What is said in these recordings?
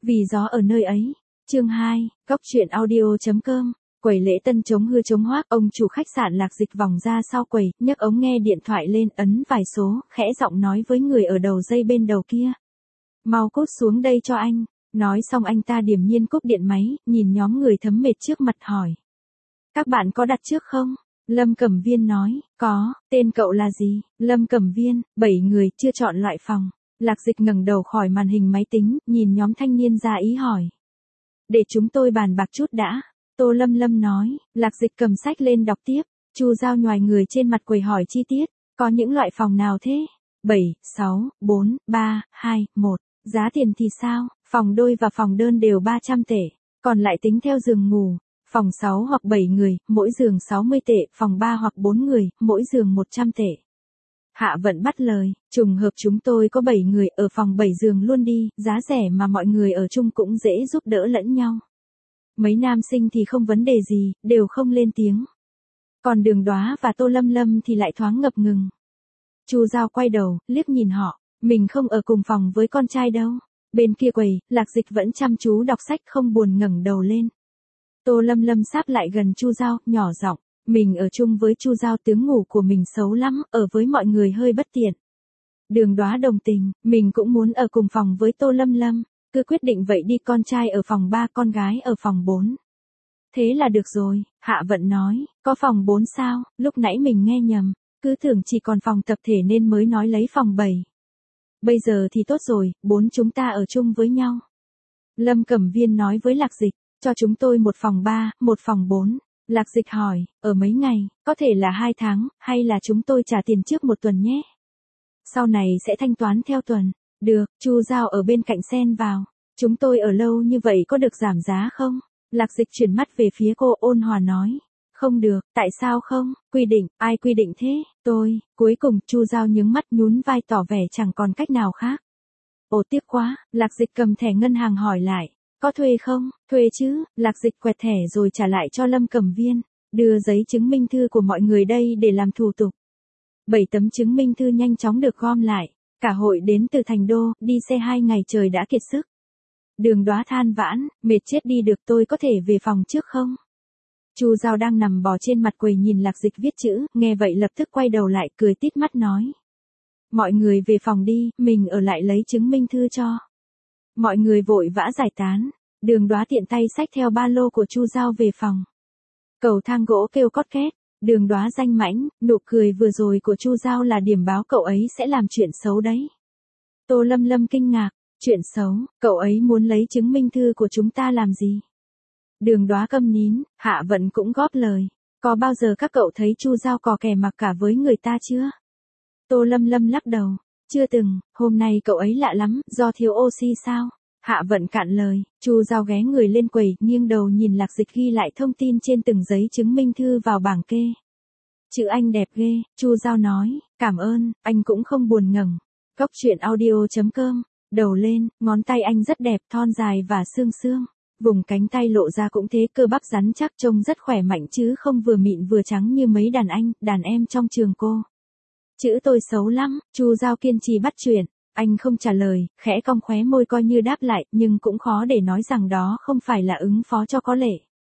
Vì gió ở nơi ấy. Chương 2, Góc truyện audio.com. Quầy lễ tân chống hư chống hoác, ông chủ khách sạn Lạc Dịch vòng ra sau quầy, nhấc ống nghe điện thoại lên, ấn vài số, khẽ giọng nói với người ở đầu dây bên đầu kia. Mau cút xuống đây cho anh. Nói xong anh ta điềm nhiên cúp điện máy, nhìn nhóm người thấm mệt trước mặt hỏi. Các bạn có đặt trước không? Lâm Cẩm Viên nói, có, tên cậu là gì? Lâm Cẩm Viên, 7 người, chưa chọn loại phòng. Lạc Dịch ngẩng đầu khỏi màn hình máy tính, nhìn nhóm thanh niên ra ý hỏi. Để chúng tôi bàn bạc chút đã. Tô Lâm Lâm nói, Lạc Dịch cầm sách lên đọc tiếp. Chu Giao nhoài người trên mặt quầy hỏi chi tiết, có những loại phòng nào thế? 7, 6, 4, 3, 2, 1. Giá tiền thì sao? Phòng đôi và phòng đơn đều 300 tệ, còn lại tính theo giường ngủ. Phòng 6 hoặc 7 người, mỗi giường 60 tệ, phòng 3 hoặc 4 người, mỗi giường 100 tệ. Hạ Vận bắt lời, trùng hợp chúng tôi có 7 người ở phòng 7 giường luôn đi, giá rẻ mà mọi người ở chung cũng dễ giúp đỡ lẫn nhau. Mấy nam sinh thì không vấn đề gì, đều không lên tiếng. Còn Đường Đoá và Tô Lâm Lâm thì lại thoáng ngập ngừng. Chu Giao quay đầu, liếc nhìn họ, mình không ở cùng phòng với con trai đâu. Bên kia quầy, Lạc Dịch vẫn chăm chú đọc sách không buồn ngẩng đầu lên. Tô Lâm Lâm sáp lại gần Chu Giao, nhỏ giọng, mình ở chung với Chu Giao, tướng ngủ của mình xấu lắm, ở với mọi người hơi bất tiện. Đường Đoá đồng tình, mình cũng muốn ở cùng phòng với Tô Lâm Lâm, cứ quyết định vậy đi, con trai ở phòng 3, con gái ở phòng 4. Thế là được rồi, Hạ Vận nói, có phòng 4 sao, lúc nãy mình nghe nhầm, cứ tưởng chỉ còn phòng tập thể nên mới nói lấy phòng 7. Bây giờ thì tốt rồi, 4 chúng ta ở chung với nhau. Lâm Cẩm Viên nói với Lạc Dịch, cho chúng tôi một phòng 3, một phòng 4. Lạc Dịch hỏi, ở mấy ngày, có thể là 2 tháng, hay là chúng tôi trả tiền trước 1 tuần nhé? Sau này sẽ thanh toán theo tuần. Được, Chu Giao ở bên cạnh xen vào. Chúng tôi ở lâu như vậy có được giảm giá không? Lạc Dịch chuyển mắt về phía cô, ôn hòa nói. Không được, tại sao không? Quy định, ai quy định thế? Tôi. Cuối cùng Chu Giao nhướng mắt nhún vai tỏ vẻ chẳng còn cách nào khác. Ồ tiếc quá, Lạc Dịch cầm thẻ ngân hàng hỏi lại. Có thuê không? Thuê chứ, Lạc Dịch quẹt thẻ rồi trả lại cho Lâm Cẩm Viên. Đưa giấy chứng minh thư của mọi người đây để làm thủ tục. 7 tấm chứng minh thư nhanh chóng được gom lại. Cả hội đến từ Thành Đô, đi xe 2 ngày trời đã kiệt sức. Đường Đoá than vãn, mệt chết đi được, tôi có thể về phòng trước không? Chu Giao đang nằm bò trên mặt quầy nhìn Lạc Dịch viết chữ, nghe vậy lập tức quay đầu lại, cười tít mắt nói. Mọi người về phòng đi, mình ở lại lấy chứng minh thư cho. Mọi người vội vã giải tán. Đường Đoá tiện tay xách theo ba lô của Chu Giao về phòng. Cầu thang gỗ kêu cót két. Đường Đoá danh mãnh, nụ cười vừa rồi của Chu Giao là điểm báo cậu ấy sẽ làm chuyện xấu đấy. Tô Lâm Lâm kinh ngạc, chuyện xấu, cậu ấy muốn lấy chứng minh thư của chúng ta làm gì? Đường Đoá câm nín, Hạ Vận cũng góp lời. Có bao giờ các cậu thấy Chu Giao cò kè mặc cả với người ta chưa? Tô Lâm Lâm lắc đầu, chưa từng, hôm nay cậu ấy lạ lắm, do thiếu oxy sao? Hạ Vận cạn lời, Chu Giao ghé người lên quầy, nghiêng đầu nhìn Lạc Dịch ghi lại thông tin trên từng giấy chứng minh thư vào bảng kê. Chữ anh đẹp ghê, Chu Giao nói, cảm ơn, anh cũng không buồn ngẩng. Góc truyện audio.com, đầu lên, ngón tay anh rất đẹp, thon dài và xương xương. Vùng cánh tay lộ ra cũng thế, cơ bắp rắn chắc, trông rất khỏe mạnh chứ không vừa mịn vừa trắng như mấy đàn em trong trường cô. Chữ tôi xấu lắm, Chu Giao kiên trì bắt chuyện. Anh không trả lời, khẽ cong khóe môi coi như đáp lại, nhưng cũng khó để nói rằng đó không phải là ứng phó cho có lệ.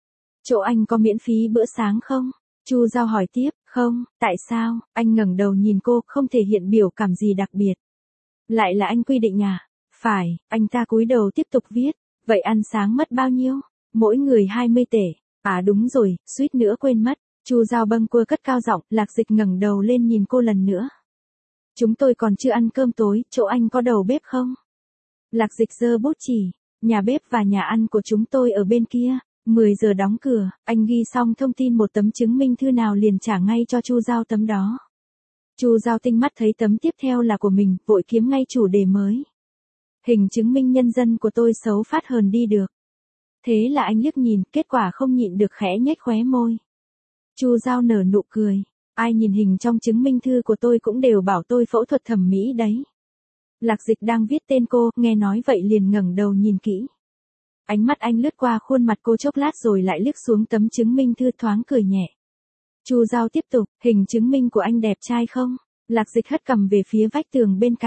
Chỗ anh có miễn phí bữa sáng không? Chu Giao hỏi tiếp, không, tại sao? Anh ngẩng đầu nhìn cô, không thể hiện biểu cảm gì đặc biệt. Lại là anh quy định à? Phải, anh ta cúi đầu tiếp tục viết, vậy ăn sáng mất bao nhiêu? Mỗi người 20 tể. À đúng rồi, suýt nữa quên mất. Chu Giao bâng quơ cất cao giọng, Lạc Dịch ngẩng đầu lên nhìn cô lần nữa. Chúng tôi còn chưa ăn cơm tối, chỗ anh có đầu bếp không? Lạc Dịch giơ bút chỉ, nhà bếp và nhà ăn của chúng tôi ở bên kia, 10 giờ đóng cửa. Anh ghi xong thông tin một tấm chứng minh thư nào liền trả ngay cho Chu Giao tấm đó. Chu Giao tinh mắt thấy tấm tiếp theo là của mình, vội kiếm ngay chủ đề mới. Hình chứng minh nhân dân của tôi xấu phát hờn đi được. Thế là anh liếc nhìn, kết quả không nhịn được khẽ nhếch khóe môi. Chu Giao nở nụ cười. Ai nhìn hình trong chứng minh thư của tôi cũng đều bảo tôi phẫu thuật thẩm mỹ đấy. Lạc Dịch đang viết tên cô, nghe nói vậy liền ngẩng đầu nhìn kỹ. Ánh mắt anh lướt qua khuôn mặt cô chốc lát rồi lại liếc xuống tấm chứng minh thư, thoáng cười nhẹ. Chu Giao tiếp tục, hình chứng minh của anh đẹp trai không? Lạc Dịch hất cằm về phía vách tường bên cạnh.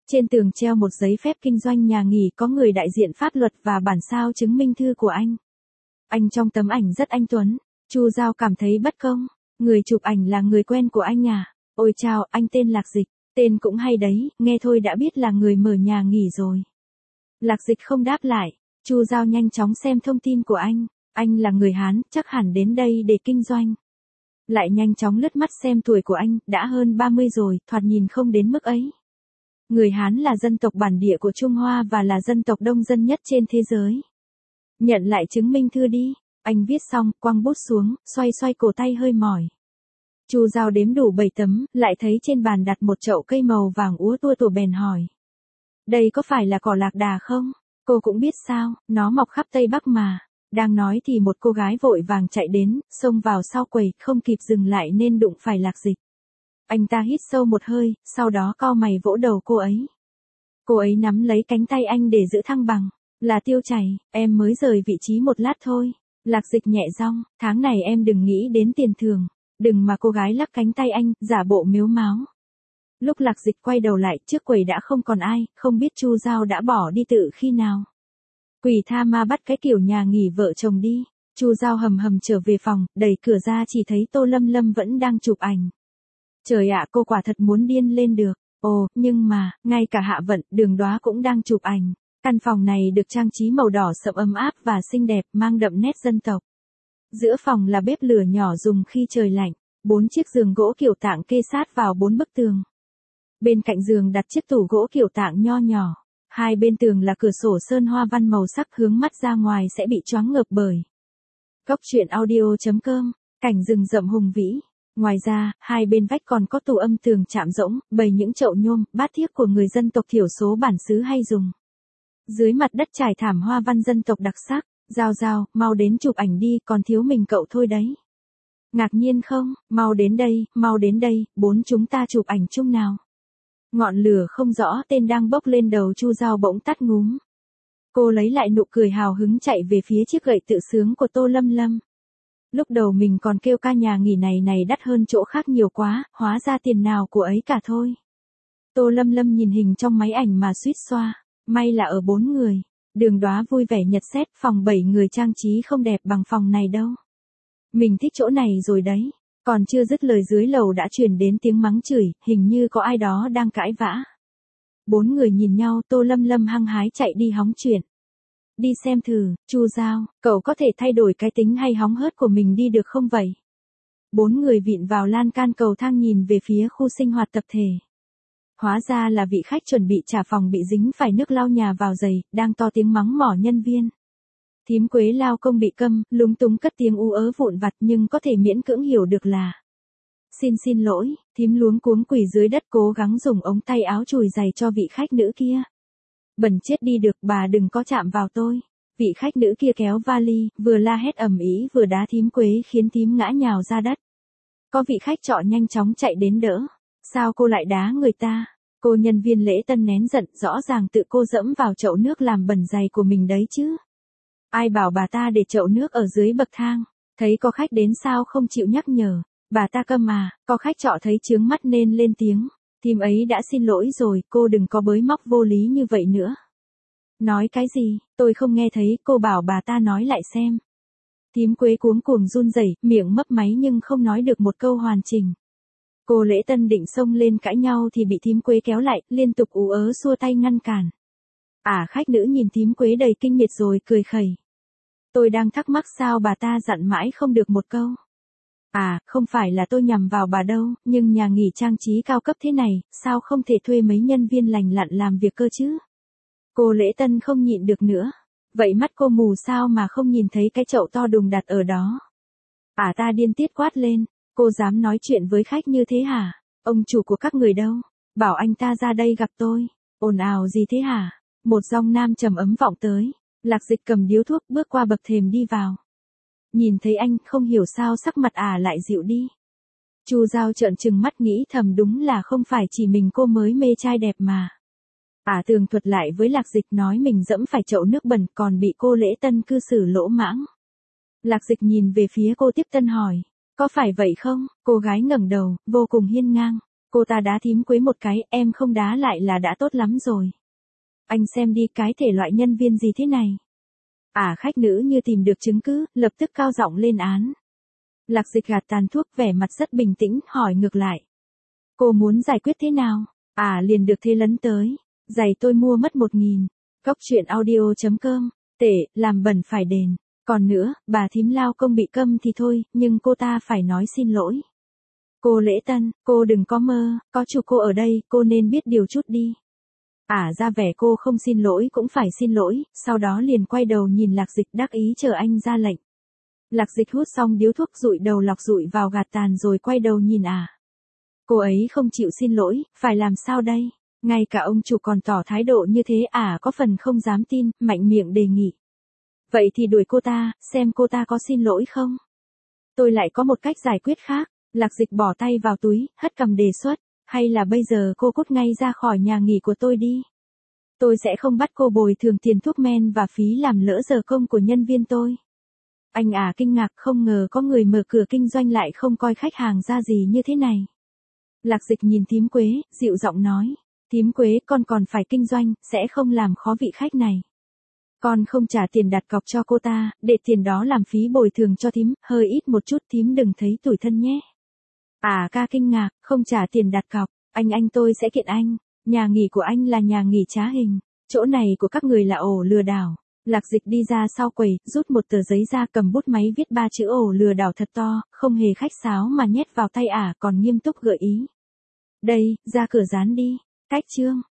Trên tường treo một giấy phép kinh doanh nhà nghỉ có người đại diện pháp luật và bản sao chứng minh thư của anh. Anh trong tấm ảnh rất anh tuấn. Chu Giao cảm thấy bất công. Người chụp ảnh là người quen của anh à? Ôi chao, anh tên Lạc Dịch. Tên cũng hay đấy, nghe thôi đã biết là người mở nhà nghỉ rồi. Lạc Dịch không đáp lại. Chu Giao nhanh chóng xem thông tin của anh. Anh là người Hán, chắc hẳn đến đây để kinh doanh. Lại nhanh chóng lướt mắt xem tuổi của anh, đã hơn 30 rồi, thoạt nhìn không đến mức ấy. Người Hán là dân tộc bản địa của Trung Hoa và là dân tộc đông dân nhất trên thế giới. Nhận lại chứng minh thư đi. Anh viết xong, quăng bút xuống, xoay xoay cổ tay hơi mỏi. Chu Giao đếm đủ 7 tấm, lại thấy trên bàn đặt một chậu cây màu vàng úa tua tủa bèn hỏi. Đây có phải là cỏ lạc đà không? Cô cũng biết sao, nó mọc khắp Tây Bắc mà. Đang nói thì một cô gái vội vàng chạy đến, xông vào sau quầy, không kịp dừng lại nên đụng phải Lạc Dịch. Anh ta hít sâu một hơi, sau đó cau mày vỗ đầu cô ấy. Cô ấy nắm lấy cánh tay anh để giữ thăng bằng. Là Tiêu Chảy, em mới rời vị trí một lát thôi. Lạc Dịch nhẹ giọng, tháng này em đừng nghĩ đến tiền thưởng. Đừng mà cô gái lắc cánh tay anh, giả bộ mếu máo. Lúc Lạc Dịch quay đầu lại, trước quầy đã không còn ai, không biết Chu Giao đã bỏ đi tự khi nào. Quỷ tha ma bắt cái kiểu nhà nghỉ vợ chồng đi. Chu Giao hầm hầm trở về phòng, đẩy cửa ra chỉ thấy Tô Lâm Lâm vẫn đang chụp ảnh. Trời ạ, cô quả thật muốn điên lên được. Ồ, nhưng mà, ngay cả Hạ Vận, Đường Đoá cũng đang chụp ảnh. Căn phòng này được trang trí màu đỏ sậm ấm áp và xinh đẹp, mang đậm nét dân tộc. Giữa phòng là bếp lửa nhỏ dùng khi trời lạnh. 4 chiếc giường gỗ kiểu tạng kê sát vào 4 bức tường. Bên cạnh giường đặt chiếc tủ gỗ kiểu tạng nho nhỏ. Hai bên tường là cửa sổ sơn hoa văn màu sắc, hướng mắt ra ngoài sẽ bị choáng ngợp bởi. Cốc truyện audio.com, cảnh rừng rậm hùng vĩ. Ngoài ra, hai bên vách còn có tủ âm tường chạm rỗng, bày những chậu nhôm, bát thiếc của người dân tộc thiểu số bản xứ hay dùng. Dưới mặt đất trải thảm hoa văn dân tộc đặc sắc. Giao Giao, mau đến chụp ảnh đi, còn thiếu mình cậu thôi đấy. Ngạc nhiên không, mau đến đây, 4 chúng ta chụp ảnh chung nào. Ngọn lửa không rõ tên đang bốc lên đầu Chu Giao bỗng tắt ngúm. Cô lấy lại nụ cười hào hứng chạy về phía chiếc gậy tự sướng của Tô Lâm Lâm. Lúc đầu mình còn kêu ca nhà nghỉ này đắt hơn chỗ khác nhiều quá, hóa ra tiền nào của ấy cả thôi. Tô Lâm Lâm nhìn hình trong máy ảnh mà suýt xoa, may là ở 4 người. Đường Đoá vui vẻ nhật xét, phòng 7 người trang trí không đẹp bằng phòng này đâu. Mình thích chỗ này rồi đấy. Còn chưa dứt lời dưới lầu đã truyền đến tiếng mắng chửi, hình như có ai đó đang cãi vã. 4 người nhìn nhau, Tô Lâm Lâm hăng hái chạy đi hóng chuyện. Đi xem thử, Chu Giao, cậu có thể thay đổi cái tính hay hóng hớt của mình đi được không vậy? 4 người vịn vào lan can cầu thang nhìn về phía khu sinh hoạt tập thể. Hóa ra là vị khách chuẩn bị trả phòng bị dính phải nước lau nhà vào giày, đang to tiếng mắng mỏ nhân viên. Thím Quế lao công bị câm, lúng túng cất tiếng ú ớ vụn vặt nhưng có thể miễn cưỡng hiểu được là. Xin lỗi, thím luống cuống quỳ dưới đất cố gắng dùng ống tay áo chùi giày cho vị khách nữ kia. Bẩn chết đi được, bà đừng có chạm vào tôi. Vị khách nữ kia kéo vali, vừa la hét ầm ĩ vừa đá thím Quế khiến thím ngã nhào ra đất. Có vị khách trọ nhanh chóng chạy đến đỡ. Sao cô lại đá người ta? Cô nhân viên lễ tân nén giận, rõ ràng tự cô dẫm vào chậu nước làm bẩn giày của mình đấy chứ. Ai bảo bà ta để chậu nước ở dưới bậc thang? Thấy có khách đến sao không chịu nhắc nhở? Bà ta câm à? Có khách trọ thấy chướng mắt nên lên tiếng. Thím ấy đã xin lỗi rồi, cô đừng có bới móc vô lý như vậy nữa. Nói cái gì? Tôi không nghe thấy, cô bảo bà ta nói lại xem. Thím Quế cuống cuồng run rẩy, miệng mấp máy nhưng không nói được một câu hoàn chỉnh. Cô lễ tân định xông lên cãi nhau thì bị thím Quế kéo lại, liên tục ú ớ xua tay ngăn cản. Khách nữ nhìn thím Quế đầy kinh miệt rồi cười khẩy. Tôi đang thắc mắc sao bà ta dặn mãi không được một câu. Không phải là tôi nhằm vào bà đâu, nhưng nhà nghỉ trang trí cao cấp thế này, sao không thể thuê mấy nhân viên lành lặn làm việc cơ chứ? Cô lễ tân không nhịn được nữa. Vậy mắt cô mù sao mà không nhìn thấy cái chậu to đùng đặt ở đó? Ta điên tiết quát lên. Cô dám nói chuyện với khách như thế hả? Ông chủ của các người đâu? Bảo anh ta ra đây gặp tôi. Ồn ào gì thế hả? Một giọng nam trầm ấm vọng tới. Lạc Dịch cầm điếu thuốc bước qua bậc thềm đi vào. Nhìn thấy anh, không hiểu sao sắc mặt lại dịu đi. Chu Giao trợn trừng mắt nghĩ thầm đúng là không phải chỉ mình cô mới mê trai đẹp mà. Tường thuật lại với Lạc Dịch nói mình dẫm phải chậu nước bẩn còn bị cô lễ tân cư xử lỗ mãng. Lạc Dịch nhìn về phía cô tiếp tân hỏi. Có phải vậy không? Cô gái ngẩng đầu, vô cùng hiên ngang. Cô ta đá thím Quế một cái, em không đá lại là đã tốt lắm rồi. Anh xem đi cái thể loại nhân viên gì thế này. Khách nữ như tìm được chứng cứ, lập tức cao giọng lên án. Lạc Dịch gạt tàn thuốc vẻ mặt rất bình tĩnh, hỏi ngược lại. Cô muốn giải quyết thế nào? Liền được thế lấn tới. Giày tôi mua mất 1.000. Cóc truyện audio.com. Tệ, làm bẩn phải đền. Còn nữa, bà thím lao công bị câm thì thôi, nhưng cô ta phải nói xin lỗi. Cô Lễ Tân, cô đừng có mơ, có chủ cô ở đây, cô nên biết điều chút đi. Ra vẻ cô không xin lỗi cũng phải xin lỗi, sau đó liền quay đầu nhìn Lạc Dịch đắc ý chờ anh ra lệnh. Lạc Dịch hút xong điếu thuốc rụi đầu lọc rụi vào gạt tàn rồi quay đầu nhìn Cô ấy không chịu xin lỗi, phải làm sao đây? Ngay cả ông chủ còn tỏ thái độ như thế có phần không dám tin, mạnh miệng đề nghị. Vậy thì đuổi cô ta, xem cô ta có xin lỗi không? Tôi lại có một cách giải quyết khác. Lạc Dịch bỏ tay vào túi, hất cằm đề xuất. Hay là bây giờ cô cút ngay ra khỏi nhà nghỉ của tôi đi. Tôi sẽ không bắt cô bồi thường tiền thuốc men và phí làm lỡ giờ công của nhân viên tôi. Anh kinh ngạc không ngờ có người mở cửa kinh doanh lại không coi khách hàng ra gì như thế này. Lạc Dịch nhìn thím Quế, dịu giọng nói. Thím Quế, con còn phải kinh doanh, sẽ không làm khó vị khách này. Con không trả tiền đặt cọc cho cô ta, để tiền đó làm phí bồi thường cho thím, hơi ít một chút thím đừng thấy tủi thân nhé. Ca kinh ngạc, không trả tiền đặt cọc, anh tôi sẽ kiện anh. Nhà nghỉ của anh là nhà nghỉ trá hình, chỗ này của các người là ổ lừa đảo. Lạc Dịch đi ra sau quầy, rút một tờ giấy ra cầm bút máy viết 3 chữ ổ lừa đảo thật to, không hề khách sáo mà nhét vào tay còn nghiêm túc gợi ý. Đây, ra cửa dán đi. Cách chương.